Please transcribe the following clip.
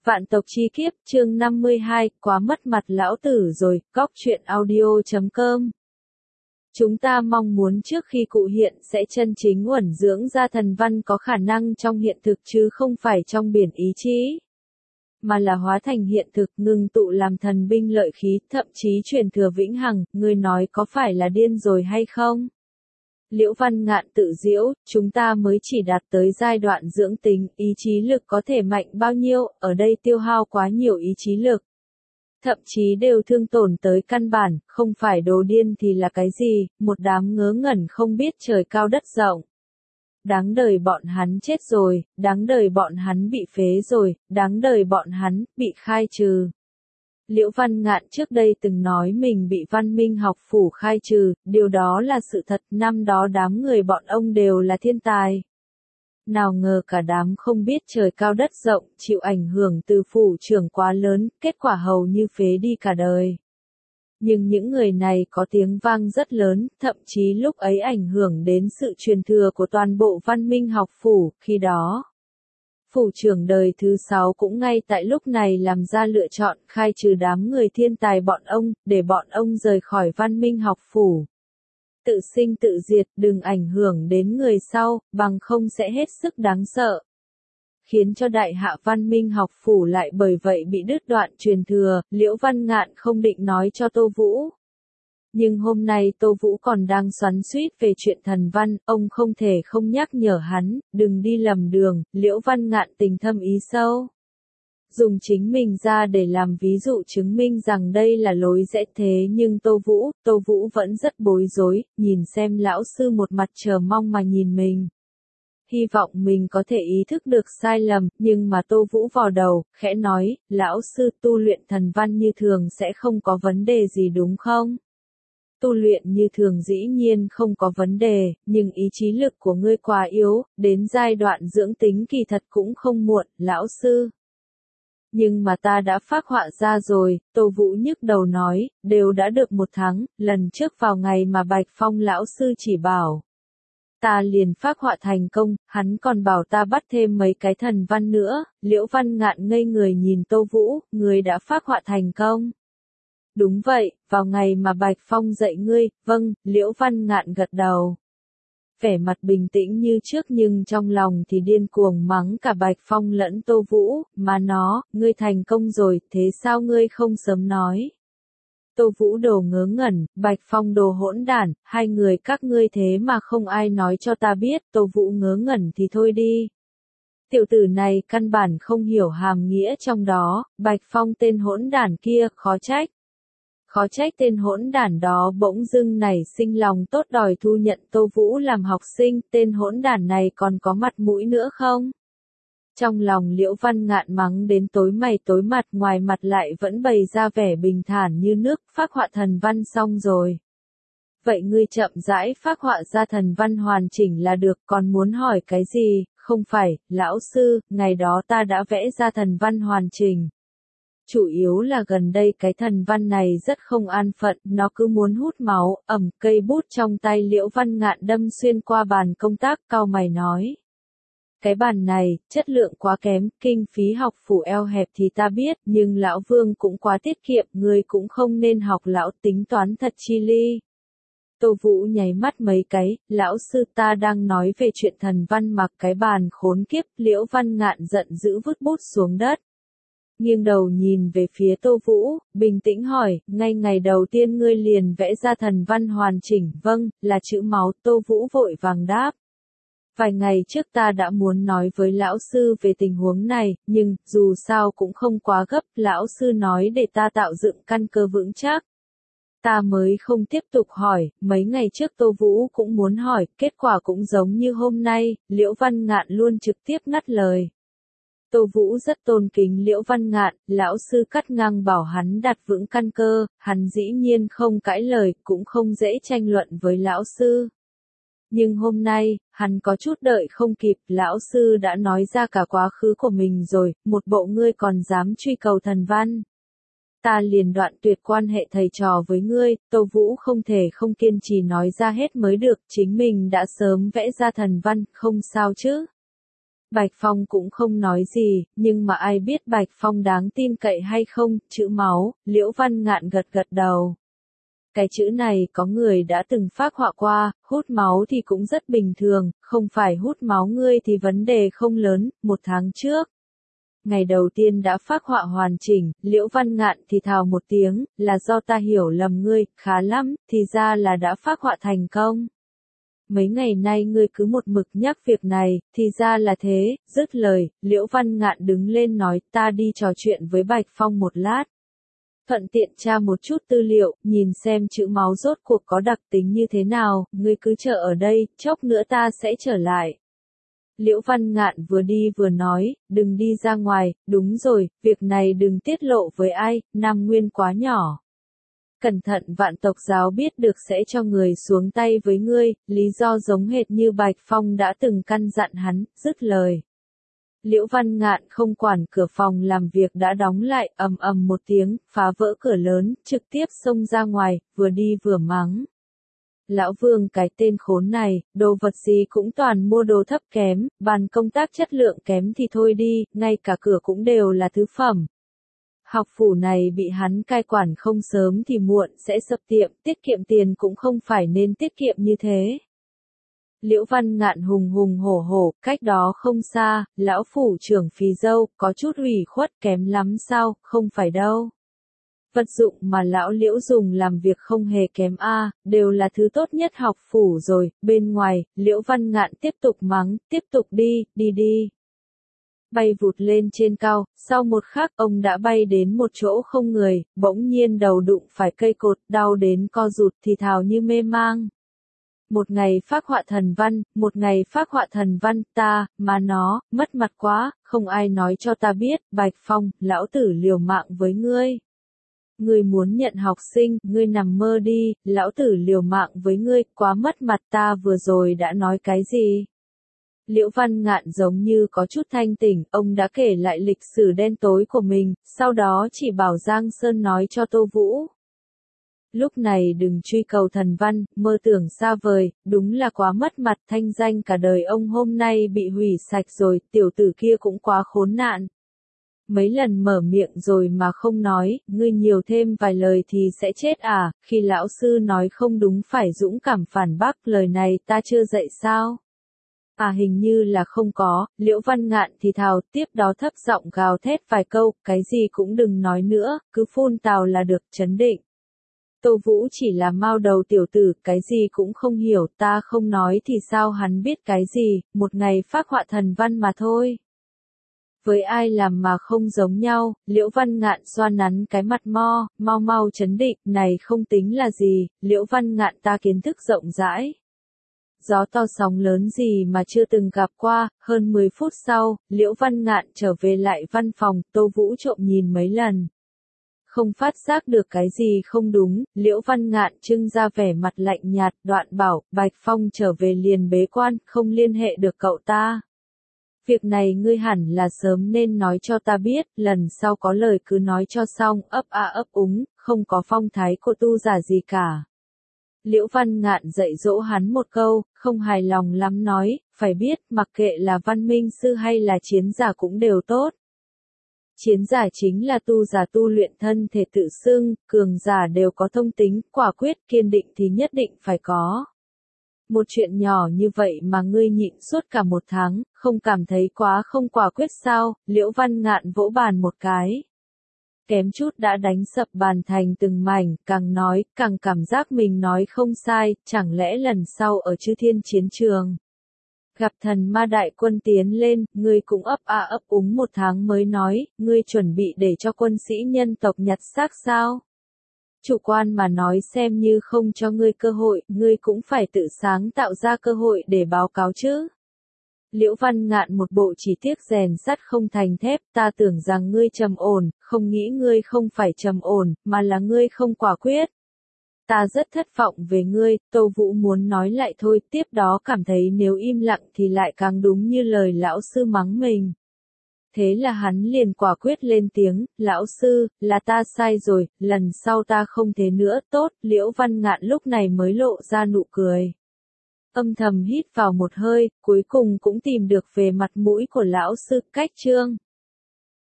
Vạn tộc chi kiếp, chương 52, quá mất mặt lão tử rồi, góc truyện audio.com. Chúng ta mong muốn trước khi cụ hiện sẽ chân chính uẩn dưỡng ra thần văn có khả năng trong hiện thực chứ không phải trong biển ý chí, mà là hóa thành hiện thực ngưng tụ làm thần binh lợi khí, thậm chí truyền thừa vĩnh hằng, ngươi nói có phải là điên rồi hay không? Liễu Văn Ngạn tự giễu, chúng ta mới chỉ đạt tới giai đoạn dưỡng tính, ý chí lực có thể mạnh bao nhiêu, ở đây tiêu hao quá nhiều ý chí lực. Thậm chí đều thương tổn tới căn bản, không phải đồ điên thì là cái gì, một đám ngớ ngẩn không biết trời cao đất rộng. Đáng đời bọn hắn chết rồi, đáng đời bọn hắn bị phế rồi, đáng đời bọn hắn bị khai trừ. Liễu Văn Ngạn trước đây từng nói mình bị Văn Minh học phủ khai trừ, điều đó là sự thật, năm đó đám người bọn ông đều là thiên tài. Nào ngờ cả đám không biết trời cao đất rộng, chịu ảnh hưởng từ phủ trưởng quá lớn, kết quả hầu như phế đi cả đời. Nhưng những người này có tiếng vang rất lớn, thậm chí lúc ấy ảnh hưởng đến sự truyền thừa của toàn bộ Văn Minh học phủ, khi đó. Phủ trưởng đời thứ 6 cũng ngay tại lúc này làm ra lựa chọn khai trừ đám người thiên tài bọn ông, để bọn ông rời khỏi Văn Minh học phủ. Tự sinh tự diệt, đừng ảnh hưởng đến người sau, bằng không sẽ hết sức đáng sợ. Khiến cho đại hạ Văn Minh học phủ lại bởi vậy bị đứt đoạn truyền thừa, Liễu Văn Ngạn không định nói cho Tô Vũ. Nhưng hôm nay Tô Vũ còn đang xoắn xuýt về chuyện thần văn, ông không thể không nhắc nhở hắn, đừng đi lầm đường, Liễu Văn Ngạn tình thâm ý sâu. Dùng chính mình ra để làm ví dụ chứng minh rằng đây là lối rẽ thế nhưng Tô Vũ vẫn rất bối rối, nhìn xem lão sư một mặt chờ mong mà nhìn mình. Hy vọng mình có thể ý thức được sai lầm, nhưng mà Tô Vũ vò đầu, khẽ nói, lão sư tu luyện thần văn như thường sẽ không có vấn đề gì đúng không? Tu luyện như thường dĩ nhiên không có vấn đề, nhưng ý chí lực của ngươi quá yếu, đến giai đoạn dưỡng tính kỳ thật cũng không muộn, lão sư. Nhưng mà ta đã phác họa ra rồi, Tô Vũ nhức đầu nói, đều đã được 1 tháng, lần trước vào ngày mà Bạch Phong lão sư chỉ bảo. Ta liền phác họa thành công, hắn còn bảo ta bắt thêm mấy cái thần văn nữa, Liễu Văn Ngạn ngây người nhìn Tô Vũ, ngươi đã phác họa thành công. Đúng vậy, vào ngày mà Bạch Phong dạy ngươi, vâng, Liễu Văn Ngạn gật đầu. Vẻ mặt bình tĩnh như trước nhưng trong lòng thì điên cuồng mắng cả Bạch Phong lẫn Tô Vũ, mà ngươi thành công rồi, thế sao ngươi không sớm nói? Tô Vũ đồ ngớ ngẩn, Bạch Phong đồ hỗn đản, hai người các ngươi thế mà không ai nói cho ta biết, Tô Vũ ngớ ngẩn thì thôi đi. Tiểu tử này căn bản không hiểu hàm nghĩa trong đó, Bạch Phong tên hỗn đản kia, khó trách. Khó trách tên hỗn đản đó bỗng dưng nảy sinh lòng tốt đòi thu nhận Tô Vũ làm học sinh, tên hỗn đản này còn có mặt mũi nữa không? Trong lòng Liễu Văn Ngạn mắng đến tối mày tối mặt, ngoài mặt lại vẫn bày ra vẻ bình thản như nước, phác họa thần văn xong rồi. Vậy ngươi chậm rãi phác họa ra thần văn hoàn chỉnh là được, còn muốn hỏi cái gì? Không phải, lão sư, ngày đó ta đã vẽ ra thần văn hoàn chỉnh. Chủ yếu là gần đây cái thần văn này rất không an phận, nó cứ muốn hút máu, cây bút trong tay Liễu Văn Ngạn đâm xuyên qua bàn công tác, cau mày nói. Cái bàn này, chất lượng quá kém, kinh phí học phủ eo hẹp thì ta biết, nhưng lão Vương cũng quá tiết kiệm, ngươi cũng không nên học lão tính toán thật chi ly. Tô Vũ nháy mắt mấy cái, lão sư ta đang nói về chuyện thần văn mặc cái bàn khốn kiếp, Liễu Văn Ngạn giận dữ vứt bút xuống đất. Nghiêng đầu nhìn về phía Tô Vũ, bình tĩnh hỏi, ngay ngày đầu tiên ngươi liền vẽ ra thần văn hoàn chỉnh, vâng, là chữ máu, Tô Vũ vội vàng đáp. Vài ngày trước ta đã muốn nói với lão sư về tình huống này, nhưng, dù sao cũng không quá gấp, lão sư nói để ta tạo dựng căn cơ vững chắc. Ta mới không tiếp tục hỏi, mấy ngày trước Tô Vũ cũng muốn hỏi, kết quả cũng giống như hôm nay, Liễu Văn Ngạn luôn trực tiếp ngắt lời. Tô Vũ rất tôn kính Liễu Văn Ngạn, lão sư cắt ngang bảo hắn đặt vững căn cơ, hắn dĩ nhiên không cãi lời, cũng không dễ tranh luận với lão sư. Nhưng hôm nay, hắn có chút đợi không kịp, lão sư đã nói ra cả quá khứ của mình rồi, một bộ ngươi còn dám truy cầu thần văn. Ta liền đoạn tuyệt quan hệ thầy trò với ngươi, Tô Vũ không thể không kiên trì nói ra hết mới được, chính mình đã sớm vẽ ra thần văn, không sao chứ. Bạch Phong cũng không nói gì, nhưng mà ai biết Bạch Phong đáng tin cậy hay không, chữ máu, Liễu Văn Ngạn gật gật đầu. Cái chữ này có người đã từng phác họa qua, hút máu thì cũng rất bình thường, không phải hút máu ngươi thì vấn đề không lớn, 1 tháng trước. Ngày đầu tiên đã phác họa hoàn chỉnh, Liễu Văn Ngạn thì thào một tiếng, là do ta hiểu lầm ngươi, khá lắm, thì ra là đã phác họa thành công. Mấy ngày nay ngươi cứ một mực nhắc việc này, thì ra là thế, dứt lời, Liễu Văn Ngạn đứng lên nói ta đi trò chuyện với Bạch Phong một lát. Thuận tiện tra một chút tư liệu, nhìn xem chữ máu rốt cuộc có đặc tính như thế nào, ngươi cứ chờ ở đây, chốc nữa ta sẽ trở lại. Liễu Văn Ngạn vừa đi vừa nói, đừng đi ra ngoài, đúng rồi, việc này đừng tiết lộ với ai, Nam Nguyên quá nhỏ. Cẩn thận Vạn Tộc Giáo biết được sẽ cho người xuống tay với ngươi, lý do giống hệt như Bạch Phong đã từng căn dặn hắn, dứt lời. Liễu Văn Ngạn không quản cửa phòng làm việc đã đóng lại, ầm ầm một tiếng, phá vỡ cửa lớn, trực tiếp xông ra ngoài, vừa đi vừa mắng. Lão Vương cái tên khốn này, đồ vật gì cũng toàn mua đồ thấp kém, bàn công tác chất lượng kém thì thôi đi, ngay cả cửa cũng đều là thứ phẩm. Học phủ này bị hắn cai quản không sớm thì muộn sẽ sập tiệm, tiết kiệm tiền cũng không phải nên tiết kiệm như thế. Liễu Văn Ngạn hùng hùng hổ hổ, cách đó không xa, lão phủ trưởng Phì Dâu, có chút ủy khuất kém lắm sao, không phải đâu. Vật dụng mà lão Liễu dùng làm việc không hề kém đều là thứ tốt nhất học phủ rồi, bên ngoài, Liễu Văn Ngạn tiếp tục mắng, tiếp tục đi, đi đi. Bay vụt lên trên cao, sau một khắc ông đã bay đến một chỗ không người, bỗng nhiên đầu đụng phải cây cột, đau đến co rụt thì thào như mê mang. Một ngày phác họa thần văn, một ngày phác họa thần văn, mà nó, mất mặt quá, không ai nói cho ta biết, Bạch Phong, lão tử liều mạng với ngươi. Ngươi muốn nhận học sinh, ngươi nằm mơ đi, lão tử liều mạng với ngươi, quá mất mặt ta vừa rồi đã nói cái gì? Liễu Văn Ngạn giống như có chút thanh tỉnh, ông đã kể lại lịch sử đen tối của mình, sau đó chỉ bảo Giang Sơn nói cho Tô Vũ. Lúc này đừng truy cầu thần văn, mơ tưởng xa vời, đúng là quá mất mặt, thanh danh cả đời ông hôm nay bị hủy sạch rồi, tiểu tử kia cũng quá khốn nạn. Mấy lần mở miệng rồi mà không nói, ngươi nhiều thêm vài lời thì sẽ chết khi lão sư nói không đúng phải dũng cảm phản bác, lời này ta chưa dạy sao? Hình như là không có, Liễu Văn Ngạn thì thào, tiếp đó thấp giọng gào thét vài câu, cái gì cũng đừng nói nữa, cứ phun tào là được, trấn định. Tô Vũ chỉ là mao đầu tiểu tử, cái gì cũng không hiểu, ta không nói thì sao hắn biết cái gì, một ngày phác họa thần văn mà thôi. Với ai làm mà không giống nhau, Liễu Văn Ngạn xoa nắn cái mặt mau mau trấn định, này không tính là gì, Liễu Văn Ngạn ta kiến thức rộng rãi. Gió to sóng lớn gì mà chưa từng gặp qua, hơn 10 phút sau, Liễu Văn Ngạn trở về lại văn phòng, Tô Vũ trộm nhìn mấy lần. Không phát giác được cái gì không đúng, Liễu Văn Ngạn trưng ra vẻ mặt lạnh nhạt, đoạn bảo, Bạch Phong trở về liền bế quan, không liên hệ được cậu ta. Việc này ngươi hẳn là sớm nên nói cho ta biết, lần sau có lời cứ nói cho xong, ấp úng, không có phong thái của tu giả gì cả. Liễu Văn Ngạn dạy dỗ hắn một câu, không hài lòng lắm nói, phải biết, mặc kệ là văn minh sư hay là chiến giả cũng đều tốt. Chiến giả chính là tu giả tu luyện thân thể tự xưng, cường giả đều có thông tính, quả quyết, kiên định thì nhất định phải có. Một chuyện nhỏ như vậy mà ngươi nhịn suốt cả 1 tháng, không cảm thấy quá không quả quyết sao, Liễu Văn Ngạn vỗ bàn một cái. Kém chút đã đánh sập bàn thành từng mảnh, càng nói, càng cảm giác mình nói không sai, chẳng lẽ lần sau ở Chư Thiên chiến trường. Gặp thần ma đại quân tiến lên, ngươi cũng ấp úng 1 tháng mới nói, ngươi chuẩn bị để cho quân sĩ nhân tộc nhặt xác sao? Chủ quan mà nói xem như không cho ngươi cơ hội, ngươi cũng phải tự sáng tạo ra cơ hội để báo cáo chứ. Liễu Văn Ngạn một bộ chỉ tiếc rèn sắt không thành thép, ta tưởng rằng ngươi trầm ổn, không nghĩ ngươi không phải trầm ổn, mà là ngươi không quả quyết. Ta rất thất vọng về ngươi, Tô Vũ muốn nói lại thôi, tiếp đó cảm thấy nếu im lặng thì lại càng đúng như lời lão sư mắng mình. Thế là hắn liền quả quyết lên tiếng, lão sư, là ta sai rồi, lần sau ta không thế nữa, tốt, Liễu Văn Ngạn lúc này mới lộ ra nụ cười. âm thầm hít vào một hơi, cuối cùng cũng tìm được về mặt mũi của lão sư Cách Trương.